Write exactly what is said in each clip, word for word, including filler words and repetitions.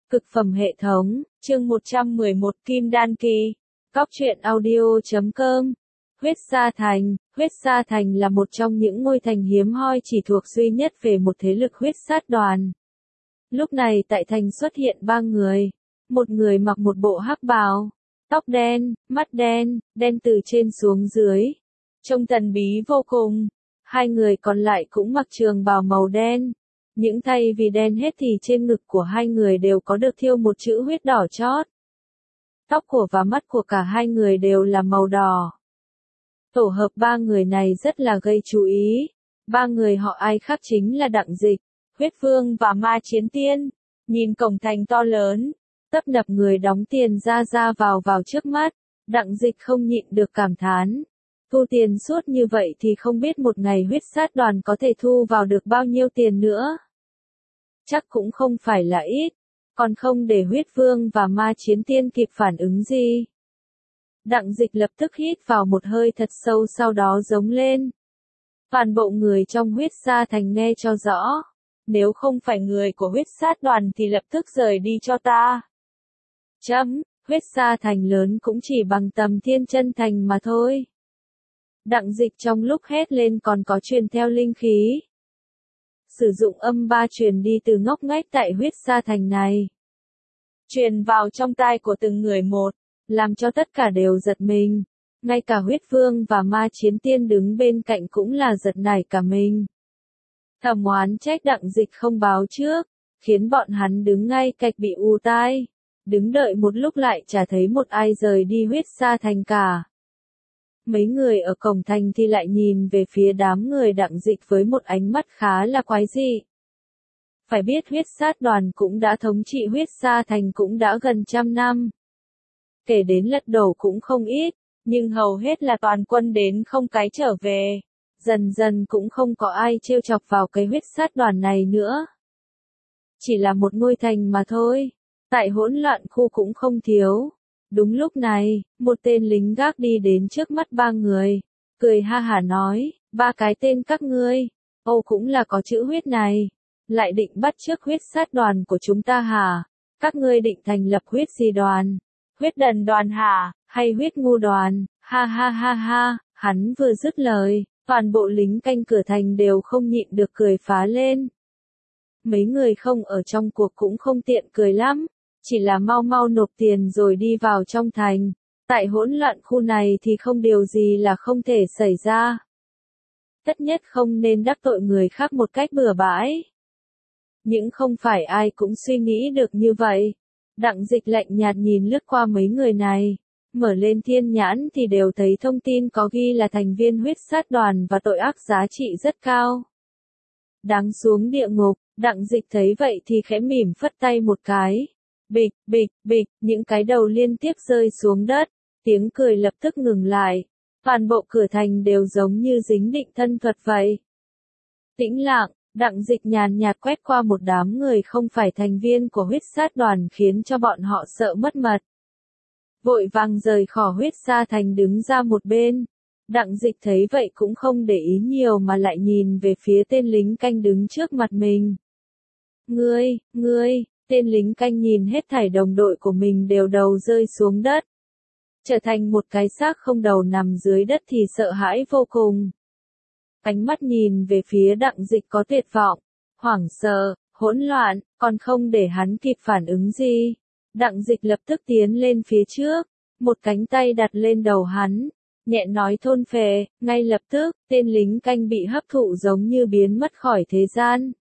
Cực phẩm hệ thống, chương một trăm mười một Kim Đan Kỳ. Cóc truyện audio chấm com. Huyết Sa Thành. Huyết Sa Thành là một trong những ngôi thành hiếm hoi chỉ thuộc duy nhất về một thế lực huyết sát đoàn. Lúc này tại thành xuất hiện ba người. Một người mặc một bộ hắc bào, tóc đen, mắt đen, đen từ trên xuống dưới. Trông thần bí vô cùng. Hai người còn lại cũng mặc trường bào màu đen. Những thay vì đen hết thì trên ngực của hai người đều có được thêu một chữ huyết đỏ chót. Tóc của và mắt của cả hai người đều là màu đỏ. Tổ hợp ba người này rất là gây chú ý. Ba người họ ai khác chính là Đặng Dịch, Huyết Vương và Ma Chiến Tiên. Nhìn cổng thành to lớn, tấp nập người đóng tiền ra ra vào vào trước mắt, Đặng Dịch không nhịn được cảm thán. Thu tiền suốt như vậy thì không biết một ngày huyết sát đoàn có thể thu vào được bao nhiêu tiền nữa. Chắc cũng không phải là ít, còn không để Huyết Vương và Ma Chiến Tiên kịp phản ứng gì. Đặng Dịch lập tức hít vào một hơi thật sâu, sau đó giống lên. Toàn bộ người trong huyết sa thành nghe cho rõ. Nếu không phải người của huyết sát đoàn thì lập tức rời đi cho ta. Chấm, huyết sa thành lớn cũng chỉ bằng tầm Thiên Chân Thành mà thôi. Đặng Dịch trong lúc hét lên còn có truyền theo linh khí. Sử dụng âm ba truyền đi từ ngóc ngách tại huyết sa thành này. Truyền vào trong tai của từng người một, làm cho tất cả đều giật mình. Ngay cả Huyết Vương và Ma Chiến Tiên đứng bên cạnh cũng là giật nảy cả mình. Thầm oán trách Đặng Dịch không báo trước, khiến bọn hắn đứng ngay cạnh bị ù tai. Đứng đợi một lúc lại chả thấy một ai rời đi huyết sa thành cả. Mấy người ở cổng thành thì lại nhìn về phía đám người Đặng Dịch với một ánh mắt khá là quái dị. Phải biết huyết sát đoàn cũng đã thống trị huyết sa thành cũng đã gần trăm năm. Kể đến lật đổ cũng không ít, nhưng hầu hết là toàn quân đến không cái trở về. Dần dần cũng không có ai trêu chọc vào cái huyết sát đoàn này nữa. Chỉ là một ngôi thành mà thôi, tại hỗn loạn khu cũng không thiếu. Đúng lúc này, một tên lính gác đi đến trước mắt ba người, cười ha hả nói, ba cái tên các ngươi, Âu cũng là có chữ huyết này, lại định bắt chước huyết sát đoàn của chúng ta hả? Các ngươi định thành lập huyết gì đoàn? Huyết đần đoàn hả? Hay huyết ngu đoàn? Ha ha ha ha, hắn vừa dứt lời, toàn bộ lính canh cửa thành đều không nhịn được cười phá lên. Mấy người không ở trong cuộc cũng không tiện cười lắm. Chỉ là mau mau nộp tiền rồi đi vào trong thành. Tại hỗn loạn khu này thì không điều gì là không thể xảy ra. Tất nhất không nên đắc tội người khác một cách bừa bãi. Nhưng không phải ai cũng suy nghĩ được như vậy. Đặng Dịch lạnh nhạt nhìn lướt qua mấy người này. Mở lên thiên nhãn thì đều thấy thông tin có ghi là thành viên huyết sát đoàn và tội ác giá trị rất cao. Đáng xuống địa ngục, Đặng Dịch thấy vậy thì khẽ mỉm phất tay một cái. Bịch, bịch, bịch, những cái đầu liên tiếp rơi xuống đất, tiếng cười lập tức ngừng lại. Toàn bộ cửa thành đều giống như dính định thân thuật vậy. Tĩnh lặng, Đặng Dịch nhàn nhạt quét qua một đám người không phải thành viên của huyết sát đoàn khiến cho bọn họ sợ mất mật. Vội vàng rời khỏi huyết sa thành đứng ra một bên. Đặng Dịch thấy vậy cũng không để ý nhiều mà lại nhìn về phía tên lính canh đứng trước mặt mình. Ngươi, ngươi. Tên lính canh nhìn hết thảy đồng đội của mình đều đầu rơi xuống đất. Trở thành một cái xác không đầu nằm dưới đất thì sợ hãi vô cùng. Ánh mắt nhìn về phía Đặng Dịch có tuyệt vọng, hoảng sợ, hỗn loạn, còn không để hắn kịp phản ứng gì. Đặng Dịch lập tức tiến lên phía trước, một cánh tay đặt lên đầu hắn, nhẹ nói thôn phệ, ngay lập tức, tên lính canh bị hấp thụ giống như biến mất khỏi thế gian.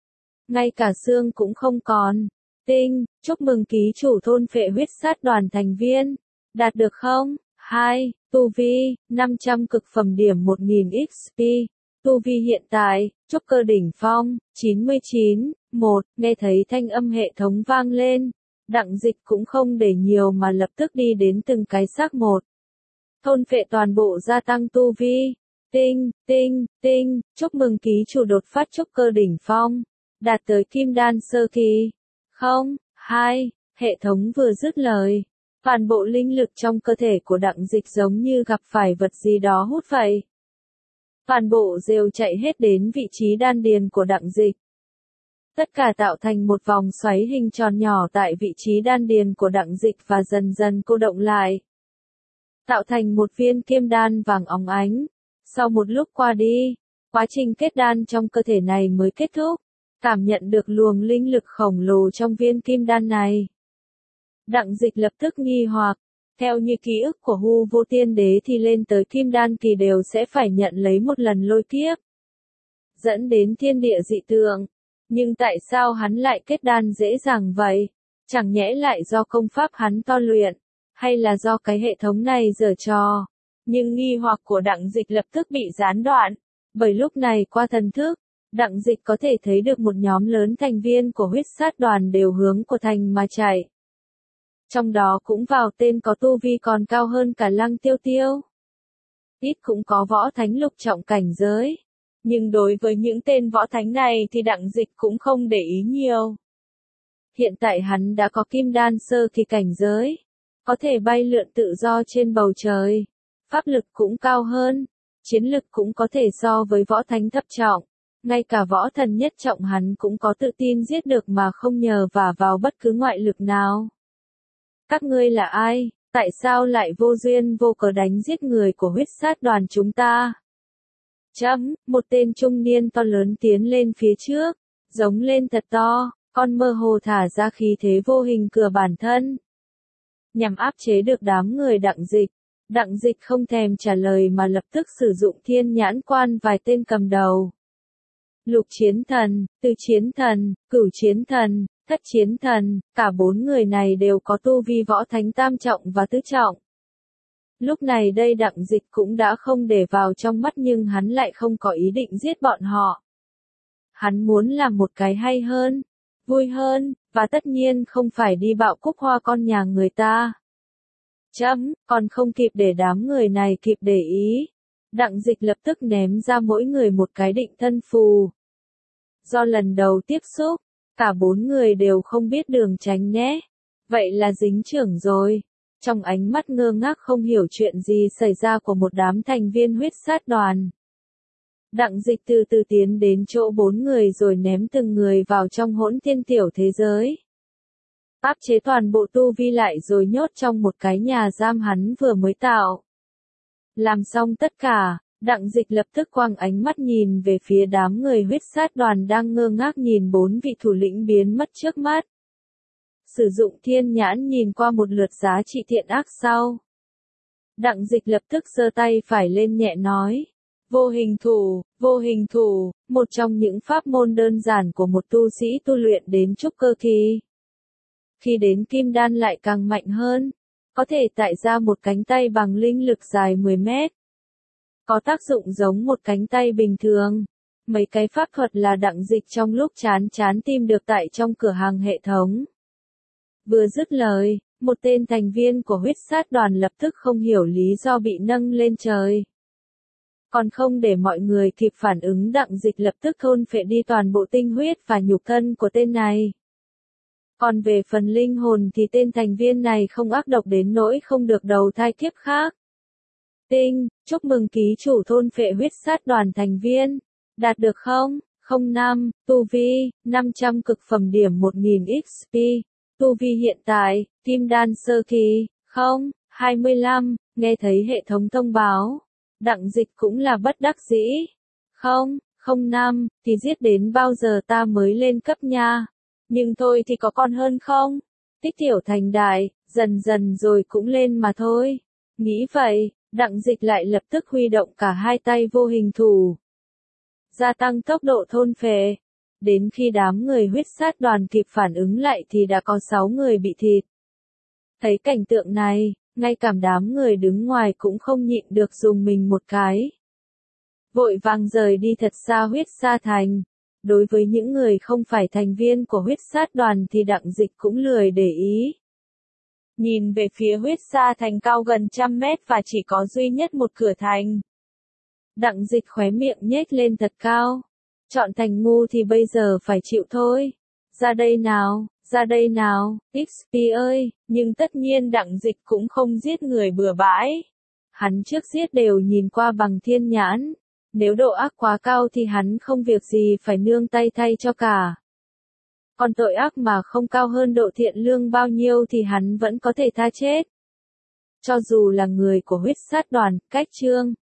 Ngay cả xương cũng không còn. Tinh, chúc mừng ký chủ thôn phệ huyết sát đoàn thành viên. Đạt được không? hai. Tu vi, năm trăm cực phẩm điểm một nghìn ích pê. Tu vi hiện tại, trúc cơ đỉnh phong, chín mươi chín. một. Nghe thấy thanh âm hệ thống vang lên. Đặng Dịch cũng không để nhiều mà lập tức đi đến từng cái xác một. Thôn phệ toàn bộ gia tăng tu vi. Tinh, tinh, tinh, chúc mừng ký chủ đột phát trúc cơ đỉnh phong. Đạt tới kim đan sơ kỳ. Không, hai, hệ thống vừa dứt lời. Toàn bộ linh lực trong cơ thể của Đặng Dịch giống như gặp phải vật gì đó hút vậy. Toàn bộ rêu chạy hết đến vị trí đan điền của Đặng Dịch. Tất cả tạo thành một vòng xoáy hình tròn nhỏ tại vị trí đan điền của Đặng Dịch và dần dần cô động lại. Tạo thành một viên kim đan vàng óng ánh. Sau một lúc qua đi, quá trình kết đan trong cơ thể này mới kết thúc. Cảm nhận được luồng linh lực khổng lồ trong viên kim đan này. Đặng Dịch lập tức nghi hoặc, theo như ký ức của Hu Vô Tiên Đế thì lên tới kim đan kỳ đều sẽ phải nhận lấy một lần lôi kiếp. Dẫn đến thiên địa dị tượng. Nhưng tại sao hắn lại kết đan dễ dàng vậy? Chẳng nhẽ lại do công pháp hắn to luyện, hay là do cái hệ thống này giở trò? Nhưng nghi hoặc của Đặng Dịch lập tức bị gián đoạn, bởi lúc này qua thần thức, Đặng Dịch có thể thấy được một nhóm lớn thành viên của huyết sát đoàn đều hướng của thành mà chạy. Trong đó cũng vào tên có tu vi còn cao hơn cả Lăng Tiêu Tiêu. Ít cũng có võ thánh lục trọng cảnh giới. Nhưng đối với những tên võ thánh này thì Đặng Dịch cũng không để ý nhiều. Hiện tại hắn đã có kim đan sơ kỳ cảnh giới. Có thể bay lượn tự do trên bầu trời. Pháp lực cũng cao hơn. Chiến lực cũng có thể so với võ thánh thấp trọng. Ngay cả võ thần nhất trọng hắn cũng có tự tin giết được mà không nhờ vả vào bất cứ ngoại lực nào. Các ngươi là ai? Tại sao lại vô duyên vô cớ đánh giết người của huyết sát đoàn chúng ta? Chấm, một tên trung niên to lớn tiến lên phía trước, giống lên thật to, con mơ hồ thả ra khí thế vô hình cửa bản thân. Nhằm áp chế được đám người Đặng Dịch, Đặng Dịch không thèm trả lời mà lập tức sử dụng thiên nhãn quan vài tên cầm đầu. Lục chiến thần, tư chiến thần, cửu chiến thần, thất chiến thần, cả bốn người này đều có tu vi võ thánh tam trọng và tứ trọng. Lúc này đây Đặng Dịch cũng đã không để vào trong mắt nhưng hắn lại không có ý định giết bọn họ. Hắn muốn làm một cái hay hơn, vui hơn, và tất nhiên không phải đi bạo cúc hoa con nhà người ta. Chấm, còn không kịp để đám người này kịp để ý. Đặng Dịch lập tức ném ra mỗi người một cái định thân phù. Do lần đầu tiếp xúc, cả bốn người đều không biết đường tránh né. Vậy là dính trưởng rồi. Trong ánh mắt ngơ ngác không hiểu chuyện gì xảy ra của một đám thành viên huyết sát đoàn. Đặng Dịch từ từ tiến đến chỗ bốn người rồi ném từng người vào trong hỗn thiên tiểu thế giới. Áp chế toàn bộ tu vi lại rồi nhốt trong một cái nhà giam hắn vừa mới tạo. Làm xong tất cả, Đặng Dịch lập tức quăng ánh mắt nhìn về phía đám người huyết sát đoàn đang ngơ ngác nhìn bốn vị thủ lĩnh biến mất trước mắt. Sử dụng thiên nhãn nhìn qua một lượt giá trị thiện ác sau. Đặng Dịch lập tức giơ tay phải lên nhẹ nói. Vô hình thủ, vô hình thủ, một trong những pháp môn đơn giản của một tu sĩ tu luyện đến trúc cơ kỳ. Khi đến kim đan lại càng mạnh hơn, có thể tạo ra một cánh tay bằng linh lực dài mười mét. Có tác dụng giống một cánh tay bình thường. Mấy cái pháp thuật là Đặng Dịch trong lúc chán chán tìm được tại trong cửa hàng hệ thống. Vừa dứt lời, một tên thành viên của huyết sát đoàn lập tức không hiểu lý do bị nâng lên trời. Còn không để mọi người kịp phản ứng Đặng Dịch lập tức thôn phệ đi toàn bộ tinh huyết và nhục thân của tên này. Còn về phần linh hồn thì tên thành viên này không ác độc đến nỗi không được đầu thai kiếp khác. Tinh, chúc mừng ký chủ thôn phệ huyết sát đoàn thành viên. Đạt được không? không năm, tu vi, năm trăm cực phẩm điểm một nghìn ích pê. Tu vi hiện tại, kim đan sơ kỳ, không, hai mươi lăm, nghe thấy hệ thống thông báo. Đặng Dịch cũng là bất đắc dĩ. Không, không năm, thì giết đến bao giờ ta mới lên cấp nha. Nhưng thôi thì có còn hơn không? Tích tiểu thành đại, dần dần rồi cũng lên mà thôi. Nghĩ vậy, Đặng Dịch lại lập tức huy động cả hai tay vô hình thủ. Gia tăng tốc độ thôn phệ. Đến khi đám người huyết sát đoàn kịp phản ứng lại thì đã có sáu người bị thịt. Thấy cảnh tượng này, ngay cả đám người đứng ngoài cũng không nhịn được dùng mình một cái. Vội vàng rời đi thật xa huyết sa thành. Đối với những người không phải thành viên của huyết sát đoàn thì Đặng Dịch cũng lười để ý. Nhìn về phía huyết sa thành cao gần trăm mét và chỉ có duy nhất một cửa thành. Đặng Dịch khóe miệng nhếch lên thật cao. Chọn thành ngu thì bây giờ phải chịu thôi. Ra đây nào, ra đây nào, ích pê ơi, nhưng tất nhiên Đặng Dịch cũng không giết người bừa bãi. Hắn trước giết đều nhìn qua bằng thiên nhãn. Nếu độ ác quá cao thì hắn không việc gì phải nương tay thay cho cả. Còn tội ác mà không cao hơn độ thiện lương bao nhiêu thì hắn vẫn có thể tha chết. Cho dù là người của huyết sát đoàn, cách chương